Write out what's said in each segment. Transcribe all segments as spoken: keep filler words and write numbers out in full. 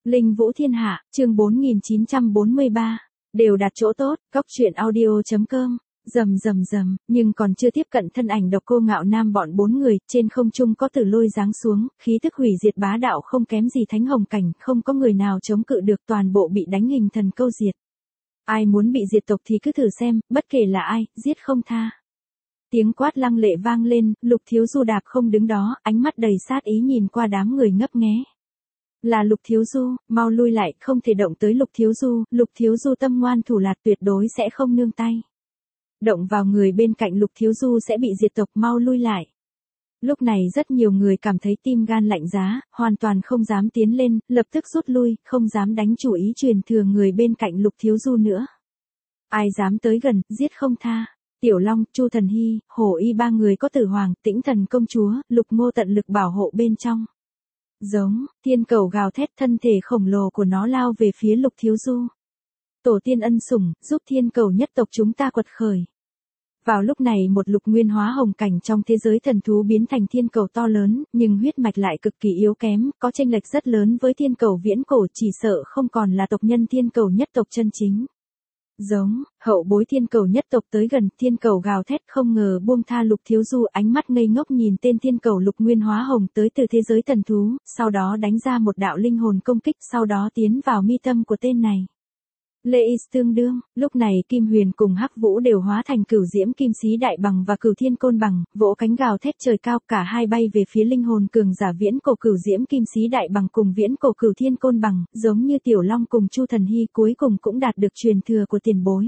Linh Vũ Thiên Hạ, chương bốn nghìn chín trăm bốn mươi ba. Đều đặt chỗ tốt, góc truyện audio chấm com. Rầm rầm rầm, nhưng còn chưa tiếp cận thân ảnh Độc Cô Ngạo Nam bọn bốn người, trên không trung có tử lôi giáng xuống, khí tức hủy diệt bá đạo không kém gì Thánh Hồng Cảnh, không có người nào chống cự được, toàn bộ bị đánh hình thần câu diệt. Ai muốn bị diệt tộc thì cứ thử xem, bất kể là ai, giết không tha. Tiếng quát lăng lệ vang lên, Lục Thiếu Du đạp không đứng đó, ánh mắt đầy sát ý nhìn qua đám người ngấp nghé. Là Lục Thiếu Du, mau lui lại, không thể động tới Lục Thiếu Du, Lục Thiếu Du tâm ngoan thủ lạt tuyệt đối sẽ không nương tay. Động vào người bên cạnh Lục Thiếu Du sẽ bị diệt tộc, mau lui lại. Lúc này rất nhiều người cảm thấy tim gan lạnh giá, hoàn toàn không dám tiến lên, lập tức rút lui, không dám đánh chủ ý truyền thừa người bên cạnh Lục Thiếu Du nữa. Ai dám tới gần, giết không tha. Tiểu Long, Chu Thần Hy, Hổ Y ba người có Tử Hoàng, Tĩnh Thần công chúa, Lục Ngô tận lực bảo hộ bên trong. Giống, thiên cầu gào thét, thân thể khổng lồ của nó lao về phía Lục Thiếu Du. Tổ tiên ân sủng, giúp thiên cầu nhất tộc chúng ta quật khởi. Vào lúc này một Lục Nguyên Hóa Hồng Cảnh trong thế giới thần thú biến thành thiên cầu to lớn, nhưng huyết mạch lại cực kỳ yếu kém, có chênh lệch rất lớn với thiên cầu viễn cổ, chỉ sợ không còn là tộc nhân thiên cầu nhất tộc chân chính. Giống, hậu bối thiên cầu nhất tộc tới gần, thiên cầu gào thét không ngờ buông tha Lục Thiếu Du, ánh mắt ngây ngốc nhìn tên thiên cầu Lục Nguyên Hóa Hồng tới từ thế giới thần thú, sau đó đánh ra một đạo linh hồn công kích, sau đó tiến vào mi tâm của tên này. Lê Is tương đương, lúc này Kim Huyền cùng Hắc Vũ đều hóa thành Cửu Diễm Kim Sĩ Đại Bằng và Cửu Thiên Côn Bằng, vỗ cánh gào thét trời cao, cả hai bay về phía linh hồn cường giả viễn cổ Cửu Diễm Kim Sĩ Đại Bằng cùng viễn cổ Cửu Thiên Côn Bằng, giống như Tiểu Long cùng Chu Thần Hy cuối cùng cũng đạt được truyền thừa của tiền bối.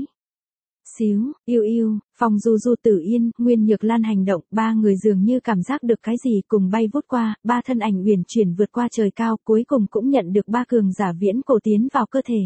Xíu, yêu yêu, Phong Du Du Tử Yên, Nguyên Nhược Lan hành động, ba người dường như cảm giác được cái gì cùng bay vút qua, ba thân ảnh uyển chuyển vượt qua trời cao, cuối cùng cũng nhận được ba cường giả viễn cổ tiến vào cơ thể.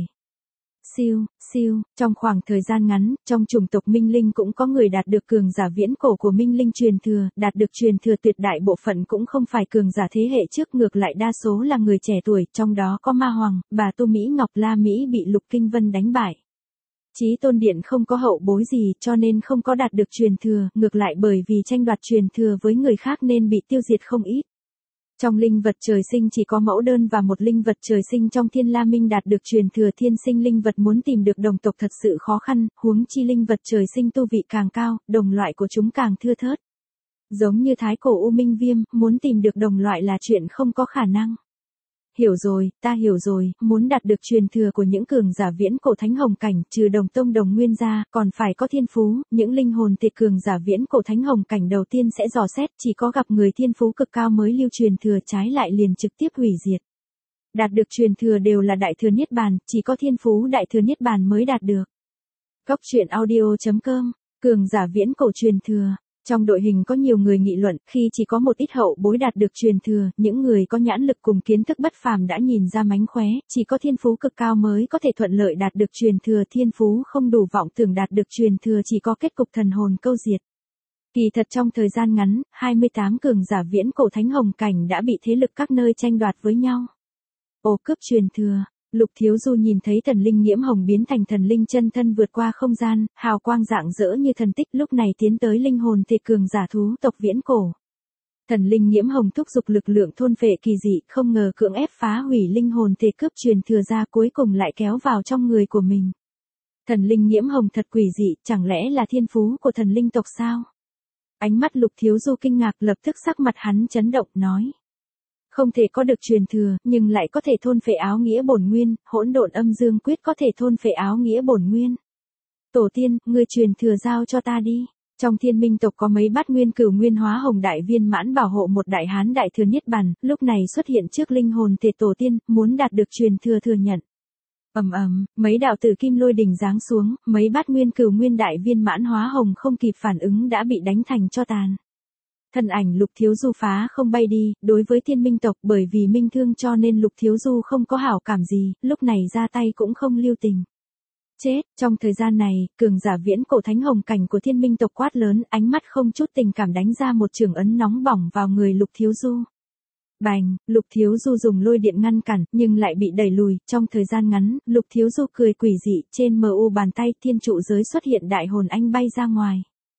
Siêu, siêu, trong khoảng thời gian ngắn, trong chủng tộc Minh Linh cũng có người đạt được cường giả viễn cổ của Minh Linh truyền thừa, đạt được truyền thừa tuyệt đại bộ phận cũng không phải cường giả thế hệ trước, ngược lại đa số là người trẻ tuổi, trong đó có Ma Hoàng, bà Tu Mỹ Ngọc La Mỹ bị Lục Kinh Vân đánh bại. Chí Tôn Điện không có hậu bối gì cho nên không có đạt được truyền thừa, ngược lại bởi vì tranh đoạt truyền thừa với người khác nên bị tiêu diệt không ít. Trong linh vật trời sinh chỉ có mẫu đơn và một linh vật trời sinh trong Thiên La Minh đạt được truyền thừa thiên sinh linh vật, muốn tìm được đồng tộc thật sự khó khăn, huống chi linh vật trời sinh tu vị càng cao, đồng loại của chúng càng thưa thớt. Giống như thái cổ U Minh Viêm, muốn tìm được đồng loại là chuyện không có khả năng. Hiểu rồi, ta hiểu rồi, muốn đạt được truyền thừa của những cường giả viễn cổ Thánh Hồng Cảnh, trừ Đồng Tông Đồng Nguyên ra, còn phải có thiên phú, những linh hồn tịch cường giả viễn cổ Thánh Hồng Cảnh đầu tiên sẽ dò xét, chỉ có gặp người thiên phú cực cao mới lưu truyền thừa, trái lại liền trực tiếp hủy diệt. Đạt được truyền thừa đều là đại thừa niết bàn, chỉ có thiên phú đại thừa niết bàn mới đạt được. Góc truyện audio chấm com, cường giả viễn cổ truyền thừa. Trong đội hình có nhiều người nghị luận, khi chỉ có một ít hậu bối đạt được truyền thừa, những người có nhãn lực cùng kiến thức bất phàm đã nhìn ra mánh khóe, chỉ có thiên phú cực cao mới có thể thuận lợi đạt được truyền thừa, thiên phú không đủ vọng tưởng đạt được truyền thừa chỉ có kết cục thần hồn câu diệt. Kỳ thật trong thời gian ngắn, hai mươi tám cường giả viễn cổ Thánh Hồng Cảnh đã bị thế lực các nơi tranh đoạt với nhau. Ồ, cướp truyền thừa. Lục Thiếu Du nhìn thấy thần linh nhiễm hồng biến thành thần linh chân thân vượt qua không gian, hào quang rạng rỡ như thần tích, lúc này tiến tới linh hồn thể cường giả thú tộc viễn cổ. Thần linh nhiễm hồng thúc giục lực lượng thôn phệ kỳ dị, không ngờ cưỡng ép phá hủy linh hồn thể cướp truyền thừa ra, cuối cùng lại kéo vào trong người của mình. Thần linh nhiễm hồng thật quỷ dị, chẳng lẽ là thiên phú của thần linh tộc sao? Ánh mắt Lục Thiếu Du kinh ngạc, lập tức sắc mặt hắn chấn động, nói. Không thể có được truyền thừa, nhưng lại có thể thôn phệ áo nghĩa bổn nguyên, hỗn độn âm dương quyết có thể thôn phệ áo nghĩa bổn nguyên. Tổ tiên, ngươi truyền thừa giao cho ta đi. Trong Thiên Minh tộc có mấy bát nguyên cửu nguyên hóa hồng đại viên mãn bảo hộ một đại hán đại thừa niết bàn, lúc này xuất hiện trước linh hồn thể tổ tiên, muốn đạt được truyền thừa thừa nhận. Ầm ầm, mấy đạo tử kim lôi đỉnh giáng xuống, mấy bát nguyên cửu nguyên đại viên mãn hóa hồng không kịp phản ứng đã bị đánh thành tro tàn. Thân ảnh Lục Thiếu Du phá không bay đi, đối với Thiên Minh tộc bởi vì minh thương cho nên Lục Thiếu Du không có hảo cảm gì, lúc này ra tay cũng không lưu tình. Chết, trong thời gian này, cường giả viễn cổ Thánh Hồng Cảnh của Thiên Minh tộc quát lớn, ánh mắt không chút tình cảm đánh ra một chưởng ấn nóng bỏng vào người Lục Thiếu Du. Bành, Lục Thiếu Du dùng lôi điện ngăn cản, nhưng lại bị đẩy lùi, trong thời gian ngắn, Lục Thiếu Du cười quỷ dị, trên mờ u bàn tay thiên trụ giới xuất hiện đại hồn anh bay ra ngoài.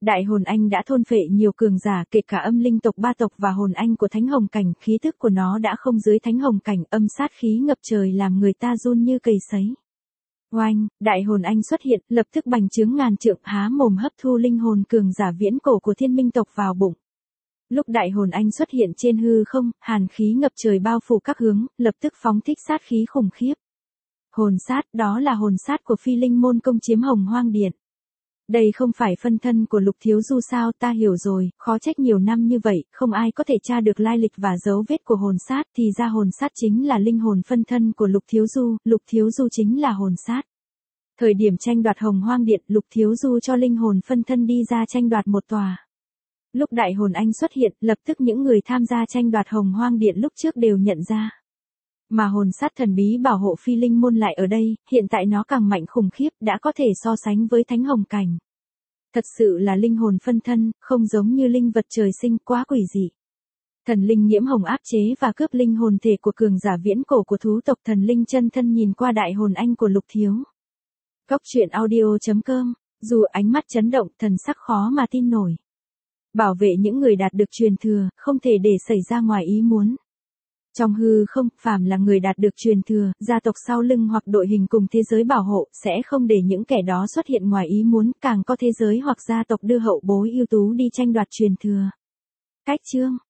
Đại hồn anh đã thôn phệ nhiều cường giả kể cả âm linh tộc ba tộc và hồn anh của Thánh Hồng Cảnh, khí tức của nó đã không dưới Thánh Hồng Cảnh, âm sát khí ngập trời làm người ta run như cầy sấy. Oanh, đại hồn anh xuất hiện, lập tức bành trướng ngàn trượng, há mồm hấp thu linh hồn cường giả viễn cổ của Thiên Minh tộc vào bụng. Lúc đại hồn anh xuất hiện trên hư không, hàn khí ngập trời bao phủ các hướng, lập tức phóng thích sát khí khủng khiếp. Hồn sát, đó là hồn sát của phi linh môn công chiếm Hồng Hoang Điện. Đây không phải phân thân của Lục Thiếu Du sao? Ta hiểu rồi, khó trách nhiều năm như vậy, không ai có thể tra được lai lịch và dấu vết của hồn sát, thì ra hồn sát chính là linh hồn phân thân của Lục Thiếu Du, Lục Thiếu Du chính là hồn sát. Thời điểm tranh đoạt Hồng Hoang Điện, Lục Thiếu Du cho linh hồn phân thân đi ra tranh đoạt một tòa. Lúc đại hồn anh xuất hiện, lập tức những người tham gia tranh đoạt Hồng Hoang Điện lúc trước đều nhận ra. Mà hồn sát thần bí bảo hộ phi linh môn lại ở đây, hiện tại nó càng mạnh khủng khiếp, đã có thể so sánh với Thánh Hồng Cảnh. Thật sự là linh hồn phân thân, không giống như linh vật trời sinh, quá quỷ dị. Thần linh nhiễm hồng áp chế và cướp linh hồn thể của cường giả viễn cổ của thú tộc thần linh chân thân nhìn qua đại hồn anh của Lục Thiếu. Góc truyện audio chấm com, dù ánh mắt chấn động, thần sắc khó mà tin nổi. Bảo vệ những người đạt được truyền thừa, không thể để xảy ra ngoài ý muốn. Trong hư không, phàm là người đạt được truyền thừa, gia tộc sau lưng hoặc đội hình cùng thế giới bảo hộ, sẽ không để những kẻ đó xuất hiện ngoài ý muốn, càng có thế giới hoặc gia tộc đưa hậu bối ưu tú đi tranh đoạt truyền thừa. Cách chương